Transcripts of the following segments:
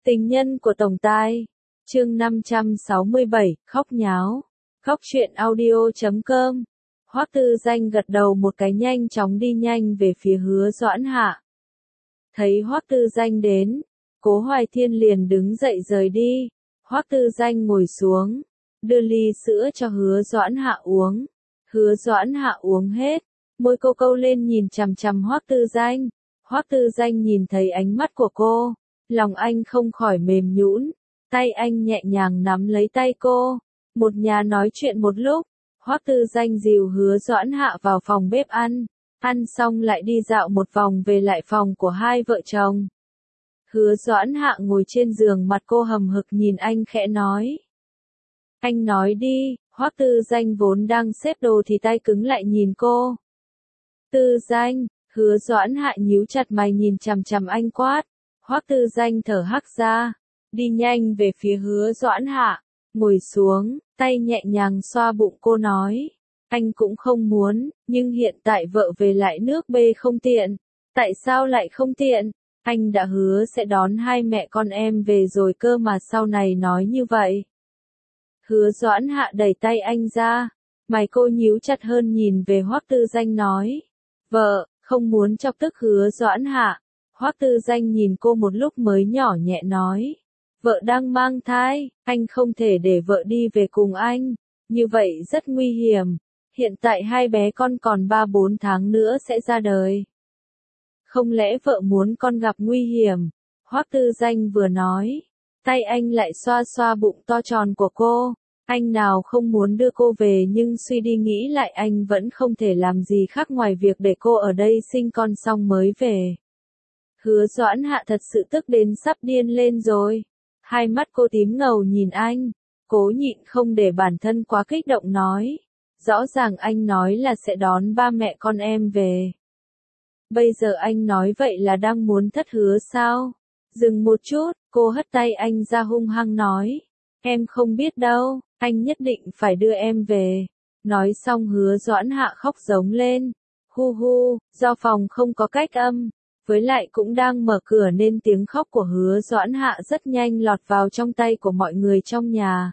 Tình nhân của tổng tài. Chương 567, khóc nháo. Khóc chuyện audio.com. Hoắc Tư Danh gật đầu một cái nhanh chóng đi nhanh về phía Hứa Doãn Hạ. Thấy Hoắc Tư Danh đến, Cố Hoài Thiên liền đứng dậy rời đi. Hoắc Tư Danh ngồi xuống, đưa ly sữa cho Hứa Doãn Hạ uống. Hứa Doãn Hạ uống hết, môi cô câu lên nhìn chằm chằm Hoắc Tư Danh. Hoắc Tư Danh nhìn thấy ánh mắt của cô, lòng anh không khỏi mềm nhũn, tay anh nhẹ nhàng nắm lấy tay cô. Một nhà nói chuyện một lúc, Hoắc Tư Danh dìu Hứa Doãn Hạ vào phòng bếp ăn xong lại đi dạo một vòng về lại phòng của hai vợ chồng. Hứa Doãn Hạ ngồi trên giường, mặt cô hầm hực nhìn anh khẽ nói. Anh nói đi. Hoắc Tư Danh vốn đang xếp đồ thì tay cứng lại nhìn cô. Tư Danh. Hứa Doãn Hạ nhíu chặt mày nhìn chằm chằm anh quát. Hoắc Tư Danh thở hắt ra, đi nhanh về phía Hứa Doãn Hạ, ngồi xuống, tay nhẹ nhàng xoa bụng cô nói. Anh cũng không muốn, nhưng hiện tại vợ về lại nước B không tiện. Tại sao lại không tiện? Anh đã hứa sẽ đón hai mẹ con em về rồi cơ mà sau này nói như vậy. Hứa Doãn Hạ đẩy tay anh ra, mày cô nhíu chặt hơn nhìn về Hoắc Tư Danh nói. Vợ, không muốn chọc tức Hứa Doãn Hạ. Hoắc Tư Danh nhìn cô một lúc mới nhỏ nhẹ nói. Vợ đang mang thai, anh không thể để vợ đi về cùng anh. Như vậy rất nguy hiểm. Hiện tại hai bé con còn 3-4 tháng nữa sẽ ra đời. Không lẽ vợ muốn con gặp nguy hiểm? Hoắc Tư Danh vừa nói, tay anh lại xoa xoa bụng to tròn của cô. Anh nào không muốn đưa cô về, nhưng suy đi nghĩ lại anh vẫn không thể làm gì khác ngoài việc để cô ở đây sinh con xong mới về. Hứa Doãn Hạ thật sự tức đến sắp điên lên rồi. Hai mắt cô tím ngầu nhìn anh, cố nhịn không để bản thân quá kích động nói. Rõ ràng anh nói là sẽ đón ba mẹ con em về. Bây giờ anh nói vậy là đang muốn thất hứa sao? Dừng một chút, cô hất tay anh ra hung hăng nói. Em không biết đâu, anh nhất định phải đưa em về. Nói xong Hứa Doãn Hạ khóc giống lên. Hu hu, do phòng không có cách âm. Với lại cũng đang mở cửa nên tiếng khóc của Hứa Doãn Hạ rất nhanh lọt vào trong tay của mọi người trong nhà.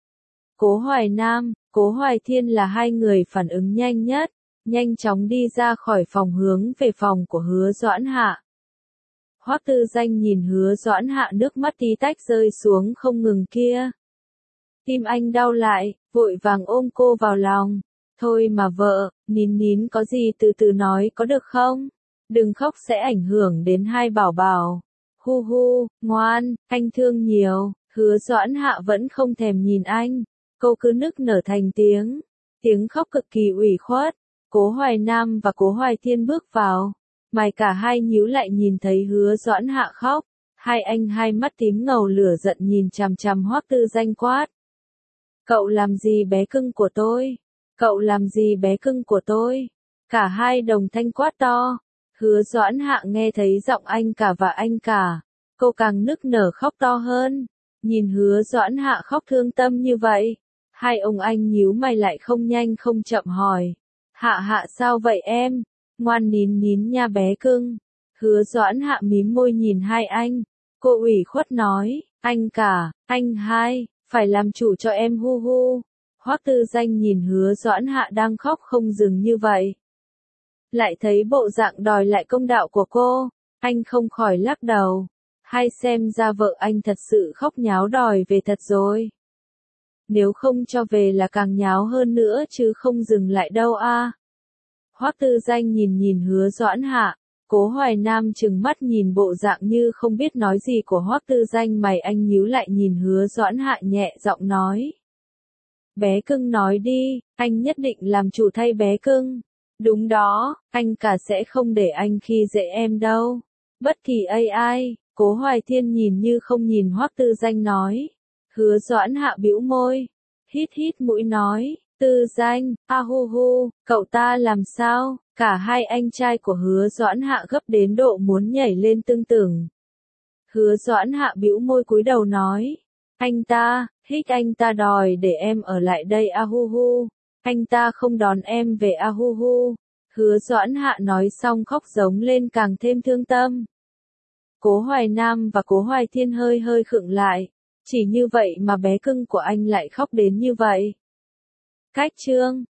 Cố Hoài Nam, Cố Hoài Thiên là hai người phản ứng nhanh nhất, nhanh chóng đi ra khỏi phòng hướng về phòng của Hứa Doãn Hạ. Hoắc Tư Danh nhìn Hứa Doãn Hạ nước mắt tí tách rơi xuống không ngừng kia. Tim anh đau lại, vội vàng ôm cô vào lòng. Thôi mà vợ, nín nín có gì từ từ nói có được không? Đừng khóc sẽ ảnh hưởng đến hai bảo bảo. Hu hu, ngoan, anh thương nhiều. Hứa Doãn Hạ vẫn không thèm nhìn anh. Cô cứ nức nở thành tiếng khóc cực kỳ ủy khuất. Cố Hoài Nam và Cố Hoài Thiên bước vào. Mày cả hai nhíu lại nhìn thấy Hứa Doãn Hạ khóc. Hai anh hai mắt tím ngầu lửa giận nhìn chằm chằm Hoắc Tư Danh quát. Cậu làm gì bé cưng của tôi? Cậu làm gì bé cưng của tôi? Cả hai đồng thanh quát to. Hứa Doãn Hạ nghe thấy giọng anh cả và anh cả. Cô càng nức nở khóc to hơn. Nhìn Hứa Doãn Hạ khóc thương tâm như vậy. Hai ông anh nhíu mày lại không nhanh không chậm hỏi. Hạ Hạ sao vậy em? Ngoan nín nín nha bé cưng. Hứa Doãn Hạ mím môi nhìn hai anh. Cô ủy khuất nói. Anh cả, anh hai, phải làm chủ cho em hu hu. Hoắc Tư Danh nhìn Hứa Doãn Hạ đang khóc không dừng như vậy. Lại thấy bộ dạng đòi lại công đạo của cô. Anh không khỏi lắc đầu. Hay xem ra vợ anh thật sự khóc nháo đòi về thật rồi. Nếu không cho về là càng nháo hơn nữa chứ không dừng lại đâu a. Hoắc Tư Danh nhìn Hứa Doãn Hạ. Cố Hoài Nam trừng mắt nhìn bộ dạng như không biết nói gì của Hoắc Tư Danh, mày anh nhíu lại nhìn Hứa Doãn Hạ nhẹ giọng nói. Bé cưng nói đi, anh nhất định làm chủ thay bé cưng. Đúng đó, anh cả sẽ không để anh khi dễ em đâu. Bất kỳ ai. Cố Hoài Thiên nhìn như không nhìn Hoắc Tư Danh nói. Hứa Doãn Hạ bĩu môi, hít mũi nói. Tư Danh, a hu hu, cậu ta làm sao? Cả hai anh trai của Hứa Doãn Hạ gấp đến độ muốn nhảy lên tưng tửng. Hứa Doãn Hạ bĩu môi cúi đầu nói. Anh ta đòi để em ở lại đây a hu hu. Anh ta không đón em về a hu hu. Hứa Doãn Hạ nói xong khóc giống lên càng thêm thương tâm. Cố Hoài Nam và Cố Hoài Thiên hơi hơi khựng lại. Chỉ như vậy mà bé cưng của anh lại khóc đến như vậy. Cách chương